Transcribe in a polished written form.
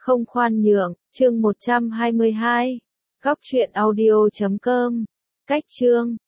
Không khoan nhượng, chương 122. Góc truyện audio.com. Cách chương